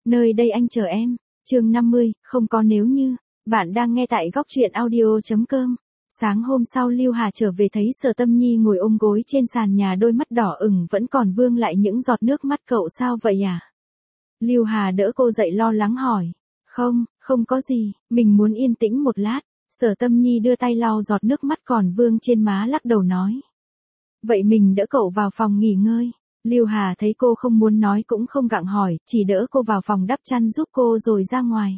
Nơi đây anh chờ em. Chương 50, không có nếu như. Bạn đang nghe tại góc truyện audio.com. Sáng hôm sau Lưu Hà trở về thấy Sở Tâm Nhi ngồi ôm gối trên sàn nhà, đôi mắt đỏ ửng vẫn còn vương lại những giọt nước mắt. Cậu sao vậy à? Lưu Hà đỡ cô dậy lo lắng hỏi. Không có gì, mình muốn yên tĩnh một lát. Sở Tâm Nhi đưa tay lau giọt nước mắt còn vương trên má, lắc đầu nói. Vậy mình đỡ cậu vào phòng nghỉ ngơi. Lưu Hà thấy cô không muốn nói cũng không gặng hỏi, chỉ đỡ cô vào phòng đắp chăn giúp cô rồi ra ngoài.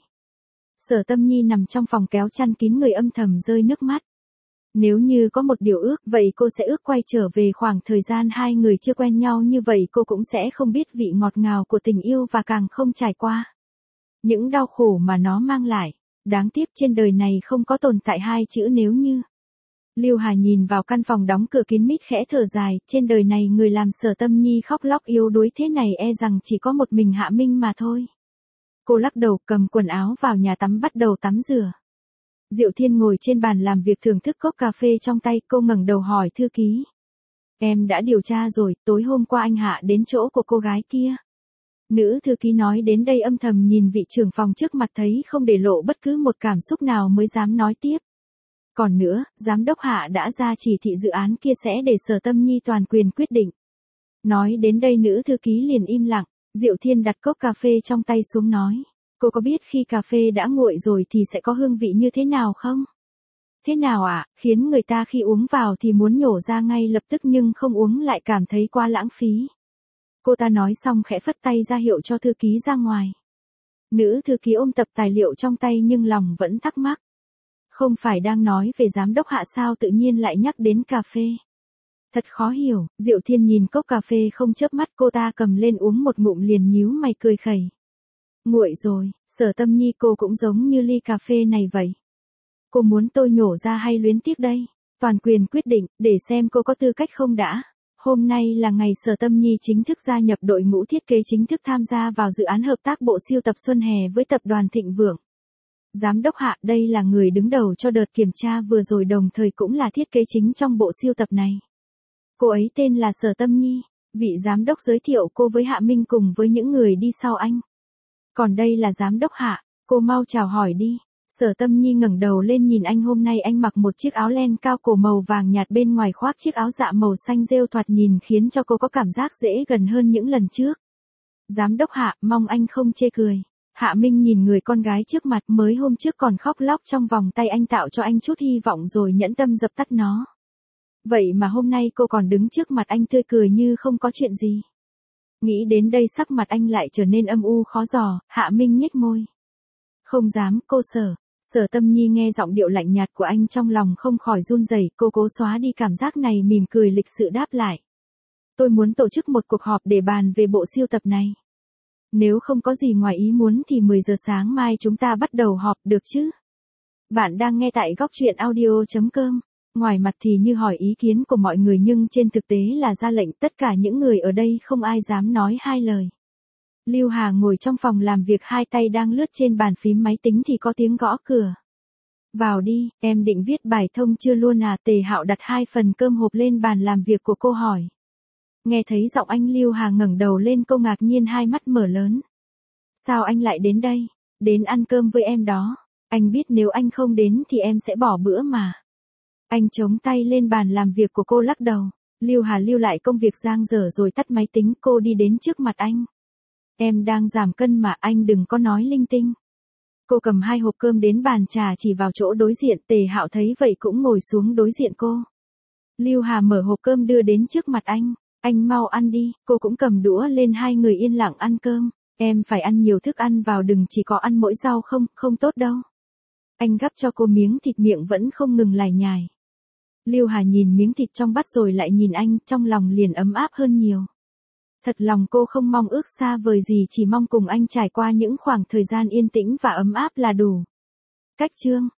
Sở Tâm Nhi nằm trong phòng kéo chăn kín người, âm thầm rơi nước mắt. Nếu như có một điều ước, vậy cô sẽ ước quay trở về khoảng thời gian hai người chưa quen nhau, như vậy cô cũng sẽ không biết vị ngọt ngào của tình yêu và càng không trải qua những đau khổ mà nó mang lại. Đáng tiếc trên đời này không có tồn tại hai chữ nếu như. Lưu Hà nhìn vào căn phòng đóng cửa kín mít khẽ thở dài, trên đời này người làm Sở Tâm Nhi khóc lóc yếu đuối thế này e rằng chỉ có một mình Hạ Minh mà thôi. Cô lắc đầu cầm quần áo vào nhà tắm bắt đầu tắm rửa. Diệu Thiên ngồi trên bàn làm việc thưởng thức cốc cà phê trong tay, cô ngẩng đầu hỏi thư ký. Em đã điều tra rồi, tối hôm qua anh Hạ đến chỗ của cô gái kia. Nữ thư ký nói đến đây âm thầm nhìn vị trưởng phòng trước mặt, thấy không để lộ bất cứ một cảm xúc nào mới dám nói tiếp. Còn nữa, giám đốc Hạ đã ra chỉ thị dự án kia sẽ để Sở Tâm Nhi toàn quyền quyết định. Nói đến đây nữ thư ký liền im lặng. Diệu Thiên đặt cốc cà phê trong tay xuống nói. Cô có biết khi cà phê đã nguội rồi thì sẽ có hương vị như thế nào không? Thế nào ạ? Khiến người ta khi uống vào thì muốn nhổ ra ngay lập tức, nhưng không uống lại cảm thấy quá lãng phí. Cô ta nói xong khẽ phất tay ra hiệu cho thư ký ra ngoài. Nữ thư ký ôm tập tài liệu trong tay nhưng lòng vẫn thắc mắc. Không phải đang nói về giám đốc Hạ sao tự nhiên lại nhắc đến cà phê? Thật khó hiểu. Diệu Thiên nhìn cốc cà phê không chớp mắt, cô ta cầm lên uống một ngụm liền nhíu mày cười khẩy. Nguội rồi. Sở Tâm Nhi, cô cũng giống như ly cà phê này vậy. Cô muốn tôi nhổ ra hay luyến tiếc đây? Toàn quyền quyết định, để xem cô có tư cách không đã. Hôm nay là ngày Sở Tâm Nhi chính thức gia nhập đội ngũ thiết kế, chính thức tham gia vào dự án hợp tác bộ sưu tập Xuân Hè với tập đoàn Thịnh Vượng. Giám đốc Hạ đây là người đứng đầu cho đợt kiểm tra vừa rồi, đồng thời cũng là thiết kế chính trong bộ sưu tập này. Cô ấy tên là Sở Tâm Nhi. Vị giám đốc giới thiệu cô với Hạ Minh cùng với những người đi sau anh. Còn đây là giám đốc Hạ, cô mau chào hỏi đi. Sở Tâm Nhi ngẩng đầu lên nhìn anh, hôm nay anh mặc một chiếc áo len cao cổ màu vàng nhạt, bên ngoài khoác chiếc áo dạ màu xanh rêu, thoạt nhìn khiến cho cô có cảm giác dễ gần hơn những lần trước. Giám đốc Hạ, mong anh không chê cười. Hạ Minh nhìn người con gái trước mặt, mới hôm trước còn khóc lóc trong vòng tay anh, tạo cho anh chút hy vọng rồi nhẫn tâm dập tắt nó. Vậy mà hôm nay cô còn đứng trước mặt anh tươi cười như không có chuyện gì. Nghĩ đến đây sắc mặt anh lại trở nên âm u khó dò. Hạ Minh nhếch môi. Không dám, cô Sở. Sở Tâm Nhi nghe giọng điệu lạnh nhạt của anh trong lòng không khỏi run rẩy, cô cố xóa đi cảm giác này, mỉm cười lịch sự đáp lại. Tôi muốn tổ chức một cuộc họp để bàn về bộ sưu tập này. Nếu không có gì ngoài ý muốn thì 10 giờ sáng mai chúng ta bắt đầu họp, được chứ? Bạn đang nghe tại góc truyện audio.com. Ngoài mặt thì như hỏi ý kiến của mọi người nhưng trên thực tế là ra lệnh, tất cả những người ở đây không ai dám nói hai lời. Lưu Hà ngồi trong phòng làm việc, hai tay đang lướt trên bàn phím máy tính thì có tiếng gõ cửa. Vào đi, em định viết bài thông chưa luôn à? Tề Hạo đặt 2 phần cơm hộp lên bàn làm việc của cô hỏi. Nghe thấy giọng anh, Lưu Hà ngẩng đầu lên, cô ngạc nhiên hai mắt mở lớn. Sao anh lại đến đây? Đến ăn cơm với em đó. Anh biết nếu anh không đến thì em sẽ bỏ bữa mà. Anh chống tay lên bàn làm việc của cô lắc đầu. Lưu Hà lưu lại công việc dang dở rồi tắt máy tính, cô đi đến trước mặt anh. Em đang giảm cân mà, anh đừng có nói linh tinh. Cô cầm 2 hộp cơm đến bàn trà chỉ vào chỗ đối diện. Tề Hạo thấy vậy cũng ngồi xuống đối diện cô. Lưu Hà mở hộp cơm đưa đến trước mặt anh. Anh mau ăn đi. Cô cũng cầm đũa lên, hai người yên lặng ăn cơm. Em phải ăn nhiều thức ăn vào, đừng chỉ có ăn mỗi rau không tốt đâu. Anh gắp cho cô miếng thịt, miệng vẫn không ngừng lải nhải. Lưu Hà nhìn miếng thịt trong bát rồi lại nhìn anh, trong lòng liền ấm áp hơn nhiều. Thật lòng cô không mong ước xa vời gì, chỉ mong cùng anh trải qua những khoảng thời gian yên tĩnh và ấm áp là đủ. Cách chương